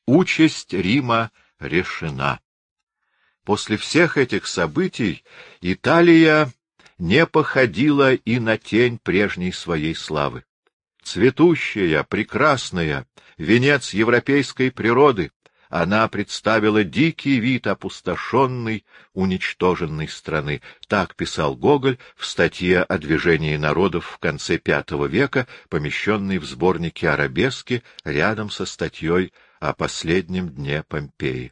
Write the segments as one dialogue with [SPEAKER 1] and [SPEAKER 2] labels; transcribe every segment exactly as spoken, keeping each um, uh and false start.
[SPEAKER 1] Участь Рима решена. После всех этих событий Италия не походила и на тень прежней своей славы. Цветущая, прекрасная, венец европейской природы, она представила дикий вид опустошенной, уничтоженной страны. Так писал Гоголь в статье о движении народов в конце пятого века, помещенной в сборнике «Арабески» рядом со статьей о последнем дне Помпеи.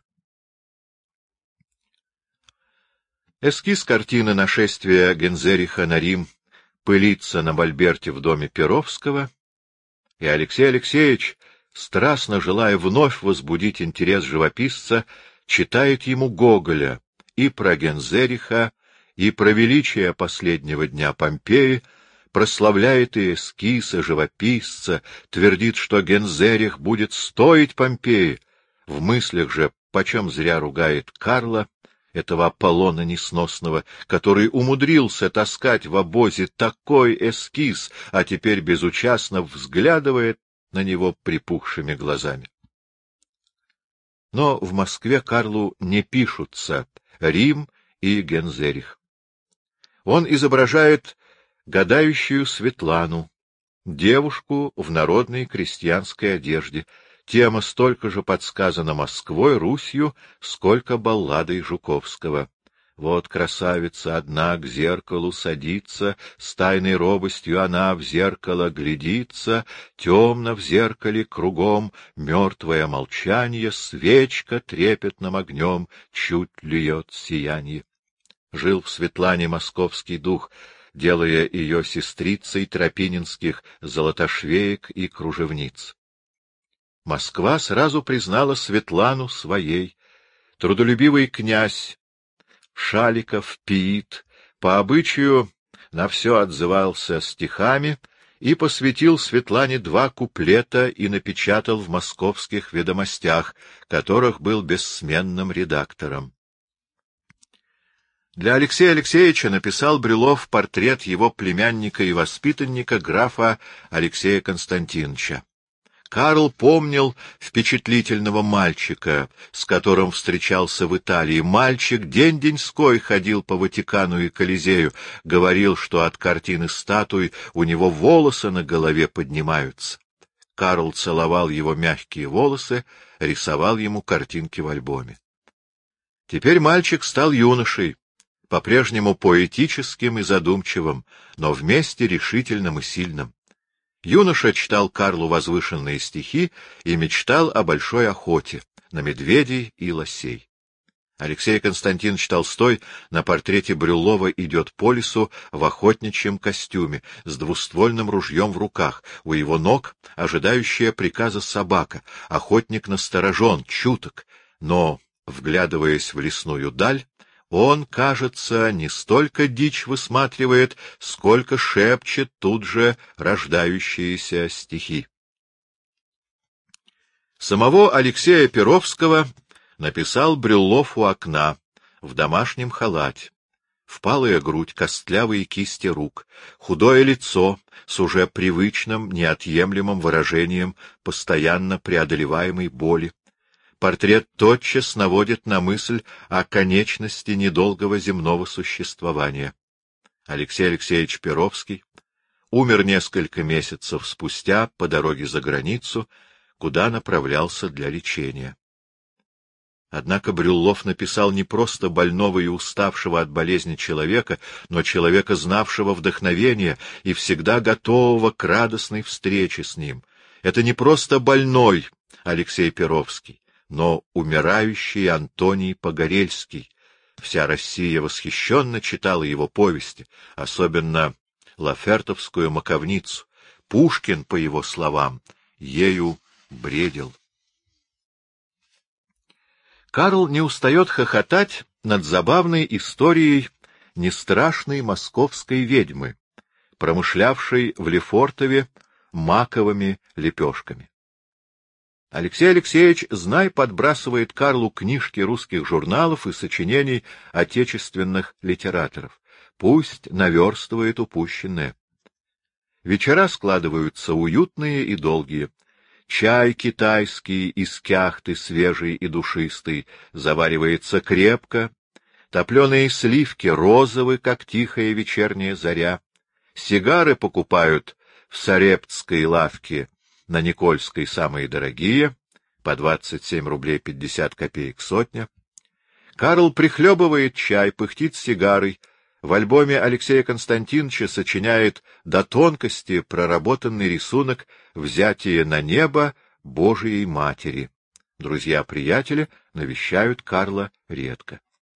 [SPEAKER 1] Эскиз картины «Нашествие Гензериха на Рим» пылится на мольберте в доме Перовского, и Алексей Алексеевич, страстно желая вновь возбудить интерес живописца, читает ему Гоголя и про Гензериха, и про величие последнего дня Помпеи, прославляет и эскиз, и живописца, твердит, что Гензерих будет стоить Помпеи, в мыслях же почем зря ругает Карла, этого Аполлона несносного, который умудрился таскать в обозе такой эскиз, а теперь безучастно взглядывает на него припухшими глазами. Но в Москве Карлу не пишутся Рим и Гензерих. Он изображает гадающую Светлану, девушку в народной крестьянской одежде. Тема столько же подсказана Москвой, Русью, сколько балладой Жуковского. Вот красавица одна к зеркалу садится, с тайной робостью она в зеркало глядится, темно в зеркале кругом, мертвое молчанье, свечка трепетным огнем чуть льет сиянье. Жил в Светлане московский дух, делая ее сестрицей тропининских золотошвеек и кружевниц. Москва сразу признала Светлану своей. Трудолюбивый князь Шаликов, Пиит, по обычаю на все отзывался стихами и посвятил Светлане два куплета и напечатал в московских ведомостях, которых был бессменным редактором. Для Алексея Алексеевича написал Брюлов портрет его племянника и воспитанника графа Алексея Константиновича. Карл помнил впечатлительного мальчика, с которым встречался в Италии. Мальчик день-деньской ходил по Ватикану и Колизею, говорил, что от картины статуй у него волосы на голове поднимаются. Карл целовал его мягкие волосы, рисовал ему картинки в альбоме. Теперь мальчик стал юношей, по-прежнему поэтическим и задумчивым, но вместе решительным и сильным. Юноша читал Карлу возвышенные стихи и мечтал о большой охоте на медведей и лосей. Алексей Константинович Толстой на портрете Брюллова идет по лесу в охотничьем костюме, с двуствольным ружьем в руках, у его ног ожидающая приказа собака, охотник насторожен, чуток, но, вглядываясь в лесную даль, он, кажется, не столько дичь высматривает, сколько шепчет тут же рождающиеся стихи. Самого Алексея Перовского написал Брюллов у окна, в домашнем халате. Впалая грудь, костлявые кисти рук, худое лицо с уже привычным, неотъемлемым выражением постоянно преодолеваемой боли. Портрет тотчас наводит на мысль о конечности недолгого земного существования. Алексей Алексеевич Перовский умер несколько месяцев спустя по дороге за границу, куда направлялся для лечения. Однако Брюллов написал не просто больного и уставшего от болезни человека, но человека, знавшего вдохновение и всегда готового к радостной встрече с ним. Это не просто больной Алексей Перовский, но умирающий Антоний Погорельский. Вся Россия восхищенно читала его повести, особенно Лафертовскую «Маковницу». Пушкин, по его словам, ею бредил. Карл не устает хохотать над забавной историей нестрашной московской ведьмы, промышлявшей в Лефортове маковыми лепешками. Алексей Алексеевич, знай, подбрасывает Карлу книжки русских журналов и сочинений отечественных литераторов. Пусть наверстывает упущенное. Вечера складываются уютные и долгие. Чай китайский из кяхты, свежий и душистый, заваривается крепко. Топленые сливки розовы, как тихая вечерняя заря. Сигары покупают в Сарептской лавке на Никольской самые дорогие, по двадцать семь рублей пятьдесят копеек сотня. Карл прихлебывает чай, пыхтит сигарой. В альбоме Алексея Константиновича сочиняет до тонкости проработанный рисунок «Взятие на небо Божией Матери». Друзья-приятели навещают Карла редко.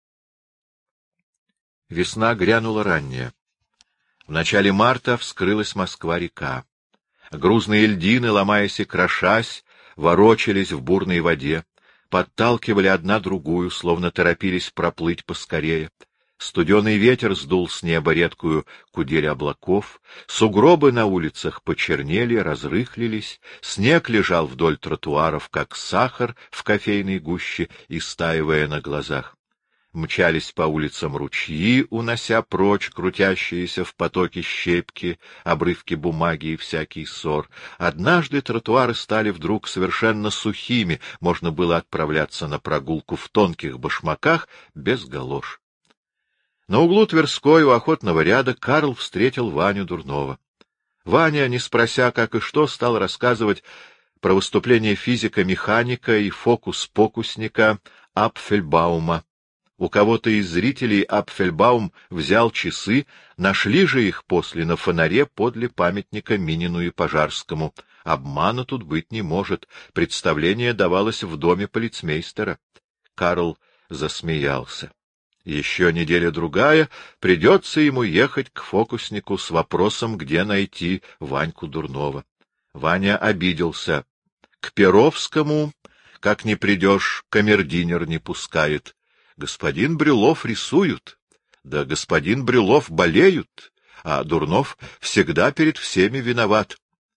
[SPEAKER 1] Весна грянула ранняя. В начале марта вскрылась Москва-река. Грузные льдины, ломаясь и крошась, ворочались в бурной воде, подталкивали одна другую, словно торопились проплыть поскорее. Студеный ветер сдул с неба редкую кудель облаков, сугробы на улицах почернели, разрыхлились, снег лежал вдоль тротуаров, как сахар в кофейной гуще, истаивая на глазах. Мчались по улицам ручьи, унося прочь крутящиеся в потоке щепки, обрывки бумаги и всякий ссор. Однажды тротуары стали вдруг совершенно сухими, можно было отправляться на прогулку в тонких башмаках без галош. На углу Тверской у охотного ряда Карл встретил Ваню Дурнова. Ваня, не спрося как и что, стал рассказывать про выступление физика-механика и фокус-покусника Апфельбаума. У кого-то из зрителей Апфельбаум взял часы, нашли же их после на фонаре подле памятника Минину и Пожарскому. Обмана тут быть не может. Представление давалось в доме полицмейстера. Карл засмеялся. Еще неделя-другая, придется ему ехать к фокуснику с вопросом, где найти Ваньку Дурнова. Ваня обиделся. К Перовскому, как не придешь, камердинер не пускает. Господин Брюлов рисуют, да господин Брюлов болеют, а Дурнов всегда перед всеми виноват.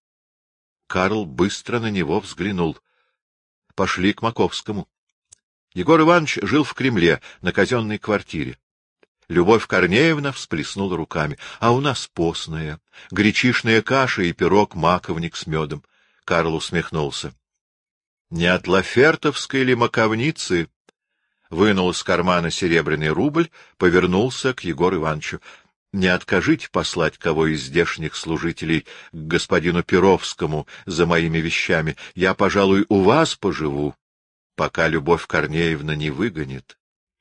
[SPEAKER 1] Карл быстро на него взглянул. Пошли к Маковскому. Егор Иванович жил в Кремле, на казенной квартире. Любовь Корнеевна всплеснула руками. — А у нас постная, гречишная каша и пирог-маковник с медом. Карл усмехнулся. — Не от лафертовской ли маковницы? Вынул из кармана серебряный рубль, повернулся к Егору Ивановичу. — Не откажите послать кого из здешних служителей к господину Перовскому за моими вещами. Я, пожалуй, у вас поживу, пока Любовь Корнеевна не выгонит.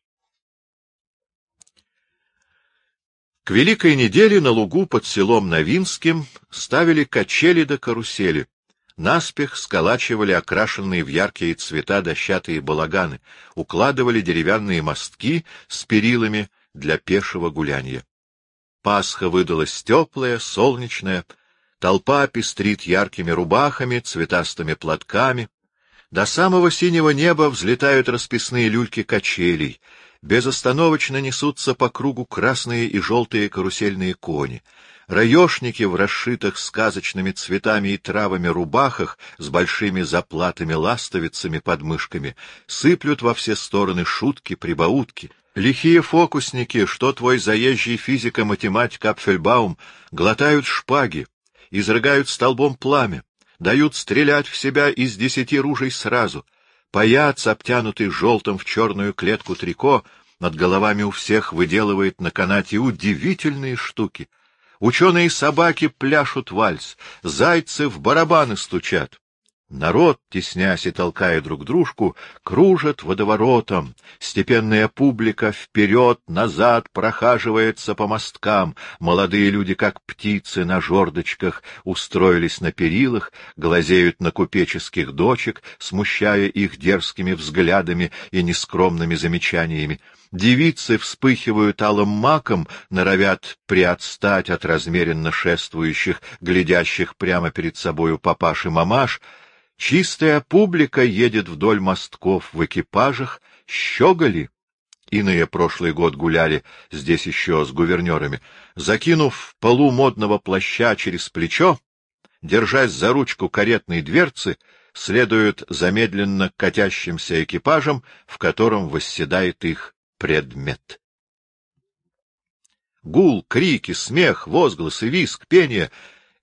[SPEAKER 1] К Великой неделе на лугу под селом Новинским ставили качели да карусели. Наспех сколачивали окрашенные в яркие цвета дощатые балаганы, укладывали деревянные мостки с перилами для пешего гулянья. Пасха выдалась теплая, солнечная, толпа пестрит яркими рубахами, цветастыми платками. До самого синего неба взлетают расписные люльки качелей, безостановочно несутся по кругу красные и желтые карусельные кони. Раешники в расшитых сказочными цветами и травами рубахах с большими заплатами-ластовицами под мышками сыплют во все стороны шутки-прибаутки. Лихие фокусники, что твой заезжий физико-математик Апфельбаум, глотают шпаги, изрыгают столбом пламя, дают стрелять в себя из десяти ружей сразу. Паяц, обтянутый желтым в черную клетку трико, над головами у всех выделывает на канате удивительные штуки. Ученые собаки пляшут вальс, зайцы в барабаны стучат. Народ, теснясь и толкая друг дружку, кружит водоворотом. Степенная публика вперед-назад прохаживается по мосткам. Молодые люди, как птицы на жердочках, устроились на перилах, глазеют на купеческих дочек, смущая их дерзкими взглядами и нескромными замечаниями. Девицы вспыхивают алым маком, норовят приотстать от размеренно шествующих, глядящих прямо перед собою папаш и мамаш. Чистая публика едет вдоль мостков в экипажах, щеголи. Иные прошлый год гуляли здесь еще с гувернерами. Закинув полу модного плаща через плечо, держась за ручку каретной дверцы, следуют замедленно катящимся экипажем, в котором восседает их предмет. Гул, крики, смех, возгласы, визг, пение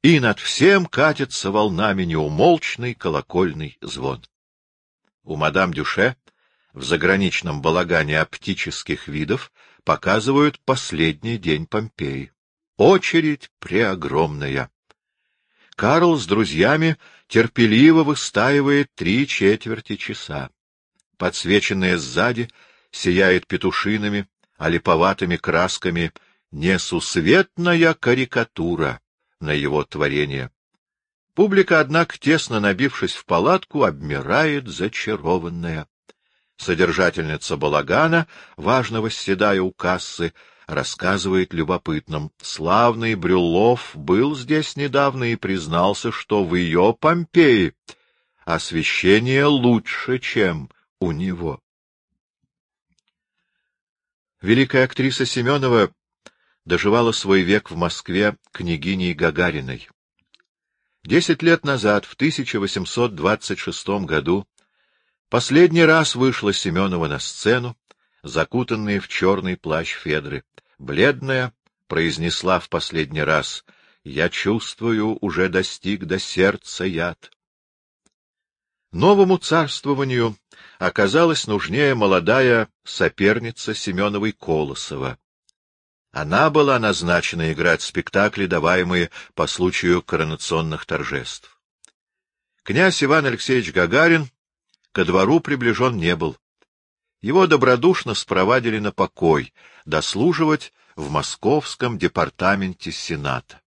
[SPEAKER 1] и над всем катится волнами неумолчный колокольный звон. У мадам Дюше в заграничном балагане оптических видов показывают последний день Помпеи. Очередь преогромная. Карл с друзьями терпеливо выстаивает три четверти часа. Подсвеченная сзади сияет петушиными, а липоватыми красками несусветная карикатура на его творение. Публика, однако, тесно набившись в палатку, обмирает зачарованная. Содержательница балагана, важно восседая у кассы, рассказывает любопытным: славный Брюллов был здесь недавно и признался, что в ее Помпеи освещение лучше, чем у него. Великая актриса Семенова доживала свой век в Москве княгиней Гагариной. Десять лет назад, в тысяча восемьсот двадцать шестом году, последний раз вышла Семенова на сцену, закутанная в черный плащ Федры. Бледная, произнесла в последний раз: «Я чувствую, уже достиг до сердца яд». Новому царствованию оказалась нужнее молодая соперница Семеновой Колосова. Она была назначена играть спектакли, даваемые по случаю коронационных торжеств. Князь Иван Алексеевич Гагарин ко двору приближен не был. Его добродушно спровадили на покой, дослуживать в Московском департаменте Сената.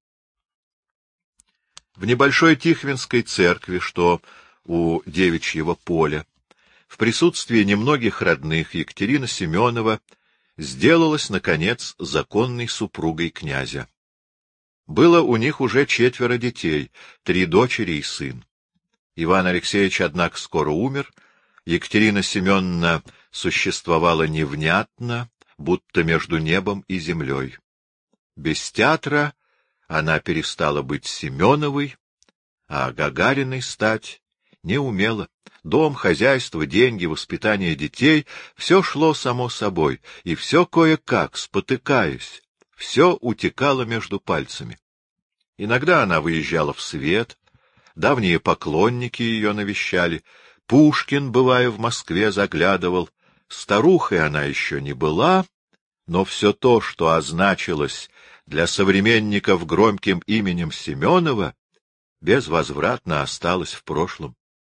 [SPEAKER 1] В небольшой Тихвинской церкви, что у Девичьего поля, в присутствии немногих родных, Екатерина Семенова сделалась, наконец, законной супругой князя. Было у них уже четверо детей, три дочери и сын. Иван Алексеевич, однако, скоро умер. Екатерина Семеновна существовала невнятно, будто между небом и землей. Без театра она перестала быть Семеновой, а Гагариной стать не умела. Дом, хозяйство, деньги, воспитание детей — все шло само собой, и все кое-как, спотыкаясь, все утекало между пальцами. Иногда она выезжала в свет, давние поклонники ее навещали, Пушкин, бывая в Москве, заглядывал. Старухой она еще не была, но все то, что означилось для современников громким именем Семенова, безвозвратно осталось в прошлом.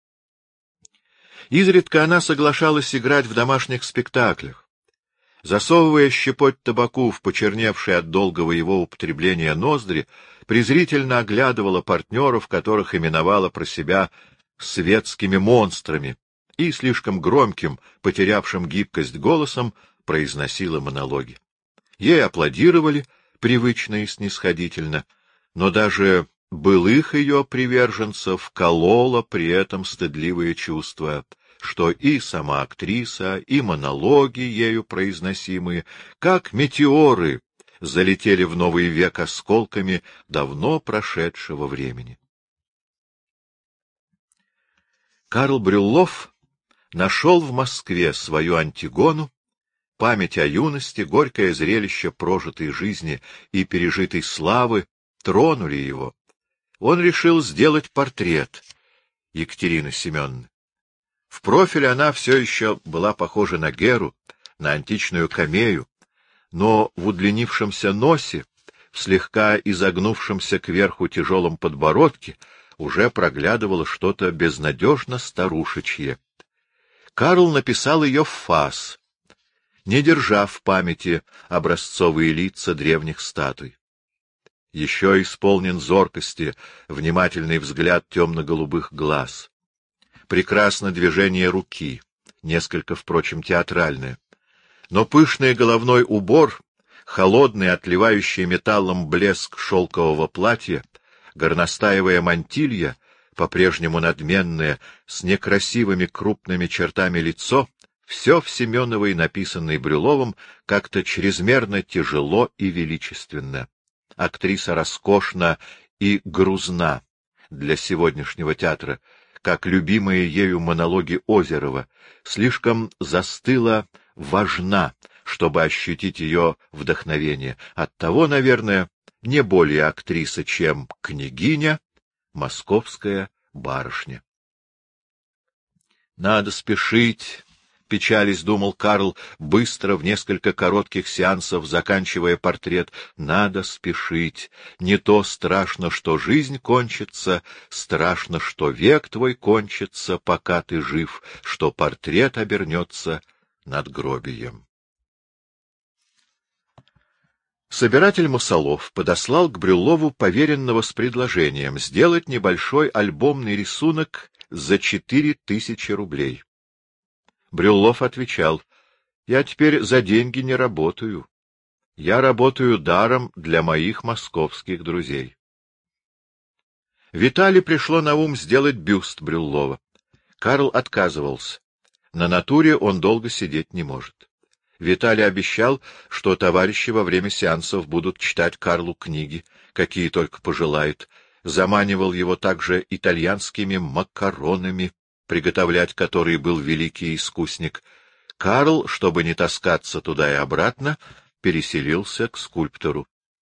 [SPEAKER 1] Изредка она соглашалась играть в домашних спектаклях. Засовывая щепоть табаку в почерневшие от долгого его употребления ноздри, презрительно оглядывала партнеров, которых именовала про себя светскими монстрами, и слишком громким, потерявшим гибкость голосом произносила монологи. Ей аплодировали привычно и снисходительно, но даже былых ее приверженцев кололо при этом стыдливое чувство, что и сама актриса, и монологи, ею произносимые, как метеоры, залетели в новый век осколками давно прошедшего времени. Карл Брюллов нашел в Москве свою Антигону, память о юности, горькое зрелище прожитой жизни и пережитой славы тронули его. Он решил сделать портрет Екатерины Семеновны. В профиле она все еще была похожа на Геру, на античную камею, но в удлинившемся носе, в слегка изогнувшемся кверху тяжелом подбородке уже проглядывало что-то безнадежно старушечье. Карл написал ее в фас, не держа в памяти образцовые лица древних статуй. Еще исполнен зоркости внимательный взгляд темно-голубых глаз. Прекрасно движение руки, несколько, впрочем, театральное. Но пышный головной убор, холодный, отливающий металлом блеск шелкового платья, горностаевая мантилья, по-прежнему надменное, с некрасивыми крупными чертами лицо, все в Семеновой, написанной Брюлловым, как-то чрезмерно тяжело и величественно. Актриса роскошна и грузна для сегодняшнего театра, как любимые ею монологи Озерова, слишком застыла, важна, чтобы ощутить ее вдохновение. Оттого, наверное, не более актриса, чем княгиня, московская барышня. Надо спешить, — печались, думал Карл, быстро, в несколько коротких сеансов, заканчивая портрет. Надо спешить. Не то страшно, что жизнь кончится, страшно, что век твой кончится, пока ты жив, что портрет обернется надгробием. Собиратель Мосолов подослал к Брюллову поверенного с предложением сделать небольшой альбомный рисунок за четыре тысячи рублей. Брюллов отвечал: «Я теперь за деньги не работаю. Я работаю даром для моих московских друзей». Виталий пришло на ум сделать бюст Брюллова. Карл отказывался. На натуре он долго сидеть не может. Виталий обещал, что товарищи во время сеансов будут читать Карлу книги, какие только пожелает. Заманивал его также итальянскими макаронами, приготовлять которые был великий искусник. Карл, чтобы не таскаться туда и обратно, переселился к скульптору.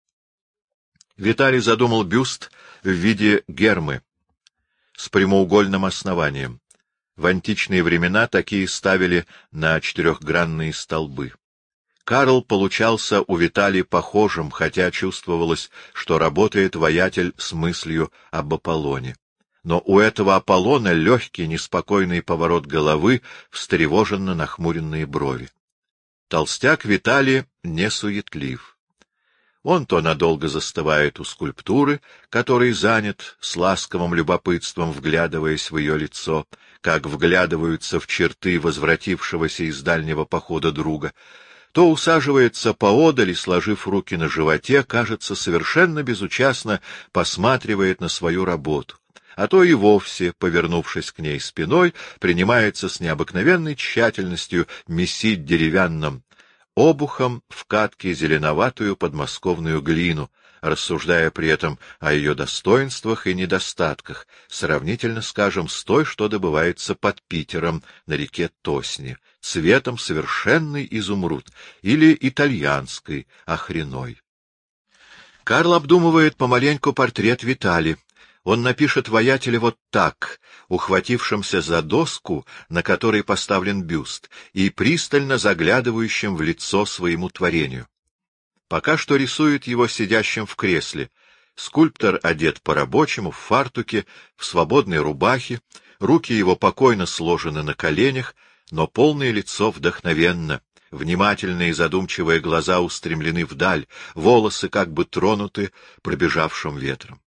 [SPEAKER 1] Виталий задумал бюст в виде гермы с прямоугольным основанием. В античные времена такие ставили на четырехгранные столбы. Карл получался у Виталия похожим, хотя чувствовалось, что работает воятель с мыслью об Аполлоне. Но у этого Аполлона легкий, неспокойный поворот головы, встревоженно нахмуренные брови. Толстяк Виталий не суетлив. Он то надолго застывает у скульптуры, которой занят, с ласковым любопытством вглядываясь в ее лицо, как вглядываются в черты возвратившегося из дальнего похода друга, то усаживается поодаль и, сложив руки на животе, кажется, совершенно безучастно посматривает на свою работу, а то и вовсе, повернувшись к ней спиной, принимается с необыкновенной тщательностью месить деревянным обухом в катке зеленоватую подмосковную глину, рассуждая при этом о ее достоинствах и недостатках, сравнительно, скажем, с той, что добывается под Питером на реке Тосни, цветом совершенный изумруд, или итальянской, охреной. Карл обдумывает помаленьку портрет Виталия. Он напишет воятеля вот так, ухватившимся за доску, на которой поставлен бюст, и пристально заглядывающим в лицо своему творению. Пока что рисует его сидящим в кресле. Скульптор одет по-рабочему, в фартуке, в свободной рубахе, руки его покойно сложены на коленях, но полное лицо вдохновенно, внимательные и задумчивые глаза устремлены вдаль, волосы как бы тронуты пробежавшим ветром.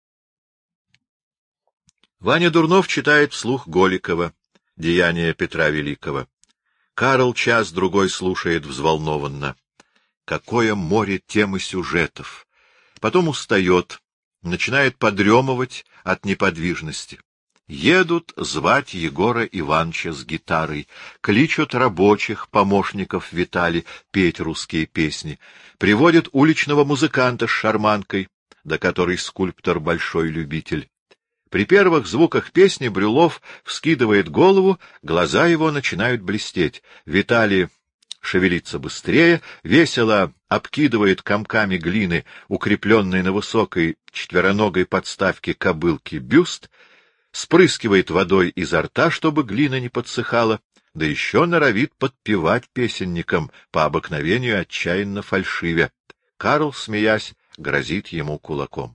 [SPEAKER 1] Ваня Дурнов читает вслух Голикова «Деяния Петра Великого». Карл час-другой слушает взволнованно. Какое море тем и сюжетов! Потом устает, начинает подремывать от неподвижности. Едут звать Егора Ивановича с гитарой, кличут рабочих, помощников Витали, петь русские песни, приводят уличного музыканта с шарманкой, до которой скульптор большой любитель. При первых звуках песни Брюллов вскидывает голову, глаза его начинают блестеть. Виталий шевелится быстрее, весело обкидывает комками глины, укрепленный на высокой четвероногой подставке кобылки бюст, спрыскивает водой изо рта, чтобы глина не подсыхала, да еще норовит подпевать песенникам, по обыкновению отчаянно фальшивя. Карл, смеясь, грозит ему кулаком.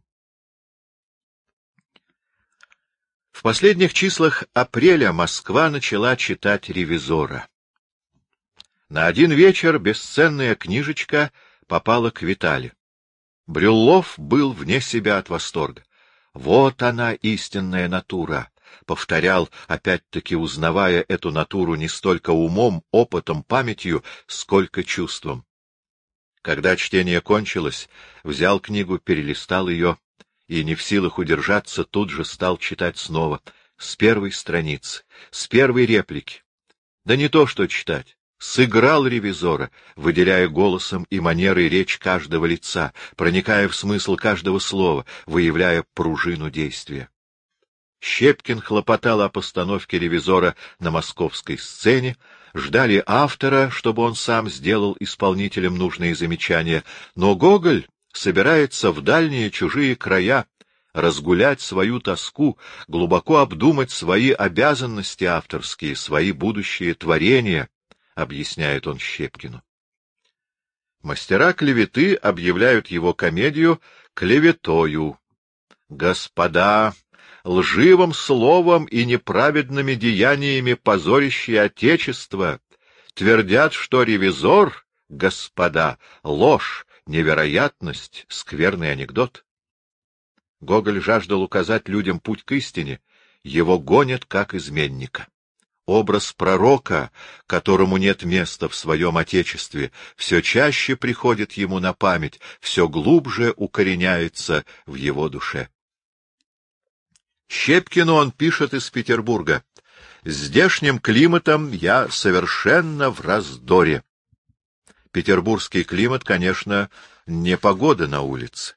[SPEAKER 1] В последних числах апреля Москва начала читать «Ревизора». На один вечер бесценная книжечка попала к Виталию. Брюллов был вне себя от восторга. «Вот она, истинная натура», — повторял, опять-таки узнавая эту натуру не столько умом, опытом, памятью, сколько чувством. Когда чтение кончилось, взял книгу, перелистал ее и, не в силах удержаться, тут же стал читать снова, с первой страницы, с первой реплики. Да не то что читать. Сыграл ревизора, выделяя голосом и манерой речь каждого лица, проникая в смысл каждого слова, выявляя пружину действия. Щепкин хлопотал о постановке ревизора на московской сцене, ждали автора, чтобы он сам сделал исполнителям нужные замечания, но Гоголь собирается в дальние чужие края, разгулять свою тоску, глубоко обдумать свои обязанности авторские, свои будущие творения, — объясняет он Щепкину. Мастера клеветы объявляют его комедию клеветою. Господа, лживым словом и неправедными деяниями позорящие Отечество, твердят, что ревизор, господа, ложь, невероятность, скверный анекдот. Гоголь жаждал указать людям путь к истине, его гонят как изменника. Образ пророка, которому нет места в своем Отечестве, все чаще приходит ему на память, все глубже укореняется в его душе. Щепкину он пишет из Петербурга: «Здешним климатом я совершенно в раздоре». Петербургский климат, конечно, не погода на улице.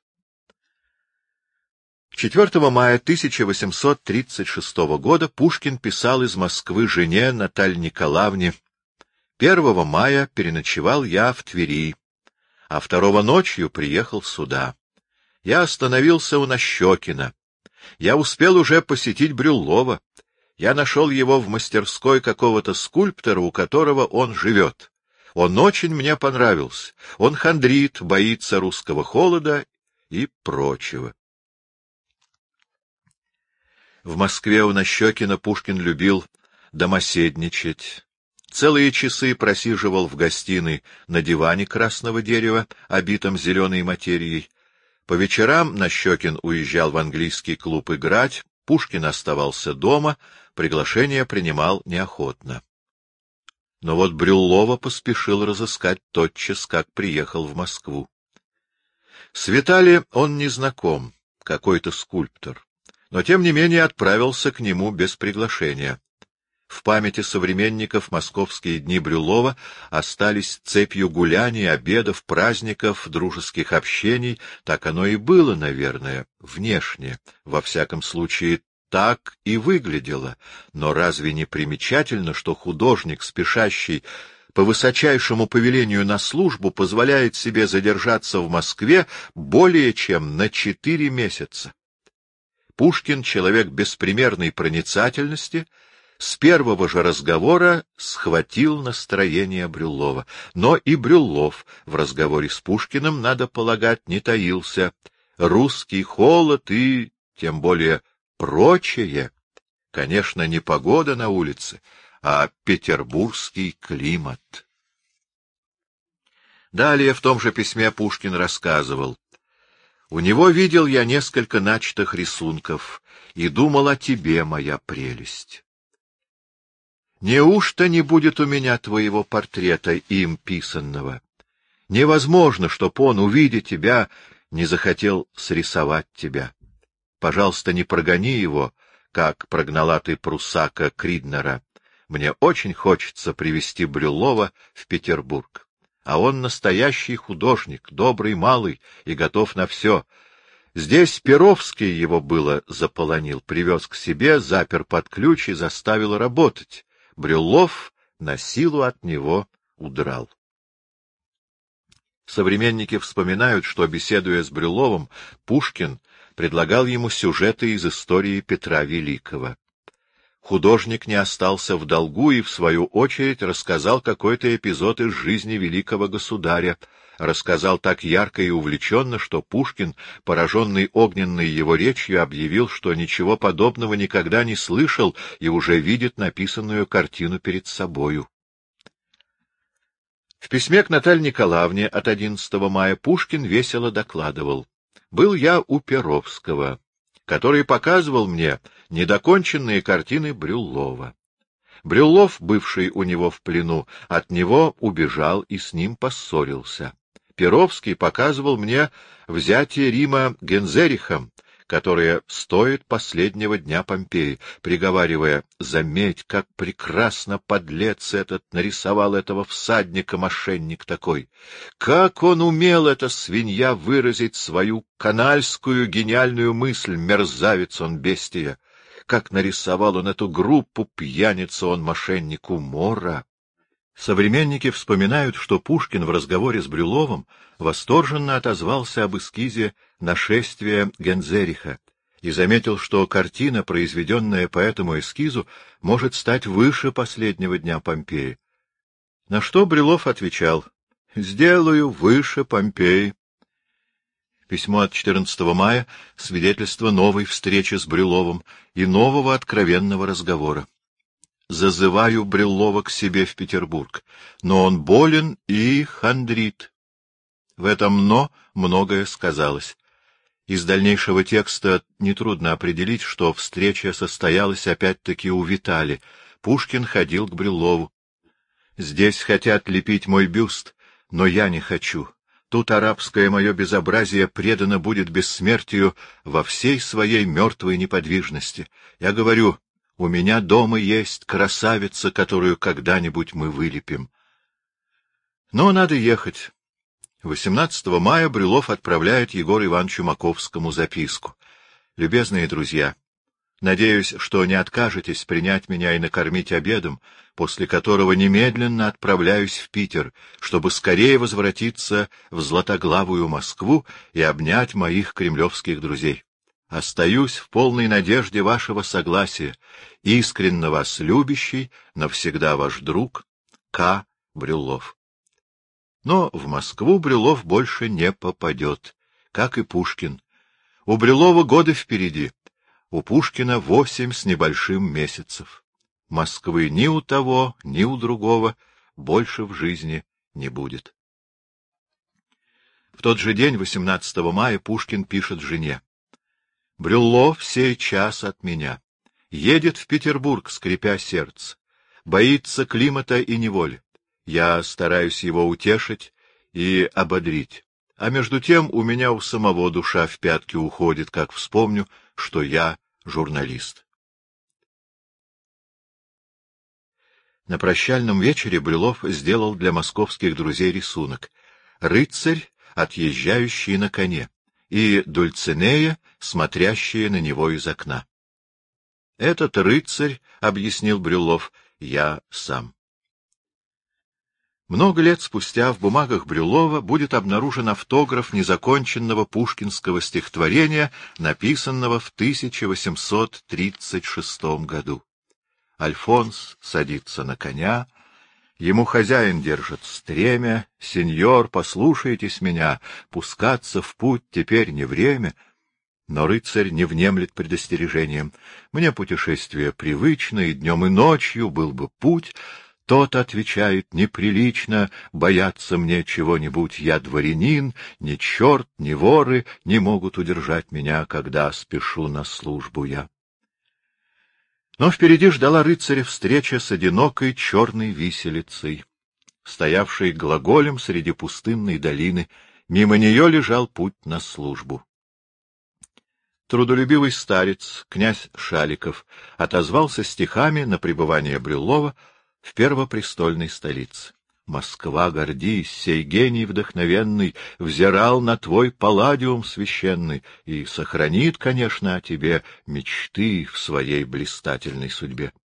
[SPEAKER 1] четвёртого мая тысяча восемьсот тридцать шестого года Пушкин писал из Москвы жене Наталье Николаевне: «Первого мая переночевал я в Твери, а второго ночью приехал сюда. Я остановился у Нащекина. Я успел уже посетить Брюллова. Я нашел его в мастерской какого-то скульптора, у которого он живет. Он очень мне понравился. Он хандрит, боится русского холода и прочего». В Москве у Нащекина Пушкин любил домоседничать. Целые часы просиживал в гостиной на диване красного дерева, обитом зеленой материей. По вечерам Нащекин уезжал в английский клуб играть, Пушкин оставался дома, приглашение принимал неохотно. Но вот Брюллова поспешил разыскать тотчас, как приехал в Москву. С Витали он не знаком, какой-то скульптор, но тем не менее отправился к нему без приглашения. В памяти современников московские дни Брюллова остались цепью гуляний, обедов, праздников, дружеских общений. Так оно и было, наверное, внешне, во всяком случае, так и выглядело. Но разве не примечательно, что художник, спешащий по высочайшему повелению на службу, позволяет себе задержаться в Москве более чем на четыре месяца? Пушкин, человек беспримерной проницательности, с первого же разговора схватил настроение Брюллова. Но и Брюллов в разговоре с Пушкиным, надо полагать, не таился. Русский холод и, тем более, прочее, конечно, не погода на улице, а петербургский климат. Далее в том же письме Пушкин рассказывал: «У него видел я несколько начатых рисунков и думал о тебе, моя прелесть. Неужто не будет у меня твоего портрета, им писанного? Невозможно, чтоб он, увидя тебя, не захотел срисовать тебя. Пожалуйста, не прогони его, как прогнала ты прусака Криднера. Мне очень хочется привезти Брюллова в Петербург. А он настоящий художник, добрый малый и готов на все. Здесь Перовский его было заполонил, привез к себе, запер под ключ и заставил работать. Брюллов на силу от него удрал». Современники вспоминают, что, беседуя с Брюлловым, Пушкин предлагал ему сюжеты из истории Петра Великого. Художник не остался в долгу и, в свою очередь, рассказал какой-то эпизод из жизни великого государя, рассказал так ярко и увлеченно, что Пушкин, пораженный огненной его речью, объявил, что ничего подобного никогда не слышал и уже видит написанную картину перед собою. В письме к Наталье Николаевне от одиннадцатого мая Пушкин весело докладывал: «Был я у Перовского, который показывал мне недоконченные картины Брюллова. Брюллов, бывший у него в плену, от него убежал и с ним поссорился. Перовский показывал мне взятие Рима Гензерихом, которое стоит последнего дня Помпеи, приговаривая: заметь, как прекрасно подлец этот нарисовал этого всадника, мошенник такой! Как он умел, эта свинья, выразить свою канальскую гениальную мысль, мерзавец он, бестия! Как нарисовал он эту группу, пьяница он, мошенник, умора! Современники вспоминают, что Пушкин в разговоре с Брюловым восторженно отозвался об эскизе «Нашествие Гензериха» и заметил, что картина, произведенная по этому эскизу, может стать выше последнего дня Помпеи. На что Брюлов отвечал: «Сделаю выше Помпеи». Письмо от четырнадцатого мая — свидетельство новой встречи с Брюловым и нового откровенного разговора. «Зазываю Брюлова к себе в Петербург, но он болен и хандрит». В этом «но» многое сказалось. Из дальнейшего текста нетрудно определить, что встреча состоялась опять-таки у Витали. Пушкин ходил к Брюлову. «Здесь хотят лепить мой бюст, но я не хочу. Тут арабское мое безобразие предано будет бессмертию во всей своей мертвой неподвижности. Я говорю, у меня дома есть красавица, которую когда-нибудь мы вылепим». Но надо ехать. восемнадцатого мая Брюлов отправляет Егору Ивановичу Маковскому записку. «Любезные друзья, надеюсь, что не откажетесь принять меня и накормить обедом, после которого немедленно отправляюсь в Питер, чтобы скорее возвратиться в златоглавую Москву и обнять моих кремлевских друзей. Остаюсь в полной надежде вашего согласия. Искренне вас любящий, навсегда ваш друг К. Брюлов». Но в Москву Брюлов больше не попадет, как и Пушкин. У Брюлова годы впереди, у Пушкина восемь с небольшим месяцев. Москвы ни у того, ни у другого больше в жизни не будет. В тот же день, восемнадцатого мая, Пушкин пишет жене: «Брюлов сей час от меня. Едет в Петербург, скрипя сердце. Боится климата и неволи. Я стараюсь его утешить и ободрить. А между тем у меня у самого душа в пятки уходит, как вспомню, что я журналист». На прощальном вечере Брюлов сделал для московских друзей рисунок: рыцарь, отъезжающий на коне, и Дульцинея, смотрящая на него из окна. «Этот рыцарь, — объяснил Брюлов, — я сам». Много лет спустя в бумагах Брюлова будет обнаружен автограф незаконченного пушкинского стихотворения, написанного в тысяча восемьсот тридцать шестом году. Альфонс садится на коня, ему хозяин держит стремя: «Сеньор, послушайтесь меня, пускаться в путь теперь не время». Но рыцарь не внемлет предостережением: «Мне путешествие привычно, и днем, и ночью был бы путь». Тот отвечает: «Неприлично бояться мне чего-нибудь, я дворянин, ни черт, ни воры не могут удержать меня, когда спешу на службу я». Но впереди ждала рыцаря встреча с одинокой черной виселицей, стоявшей глаголем среди пустынной долины. Мимо нее лежал путь на службу. Трудолюбивый старец, князь Шаликов, отозвался стихами на пребывание Брюлова в первопрестольной столице. «Москва, гордись, сей гений вдохновенный взирал на твой палладиум священный и сохранит, конечно, о тебе мечты в своей блистательной судьбе».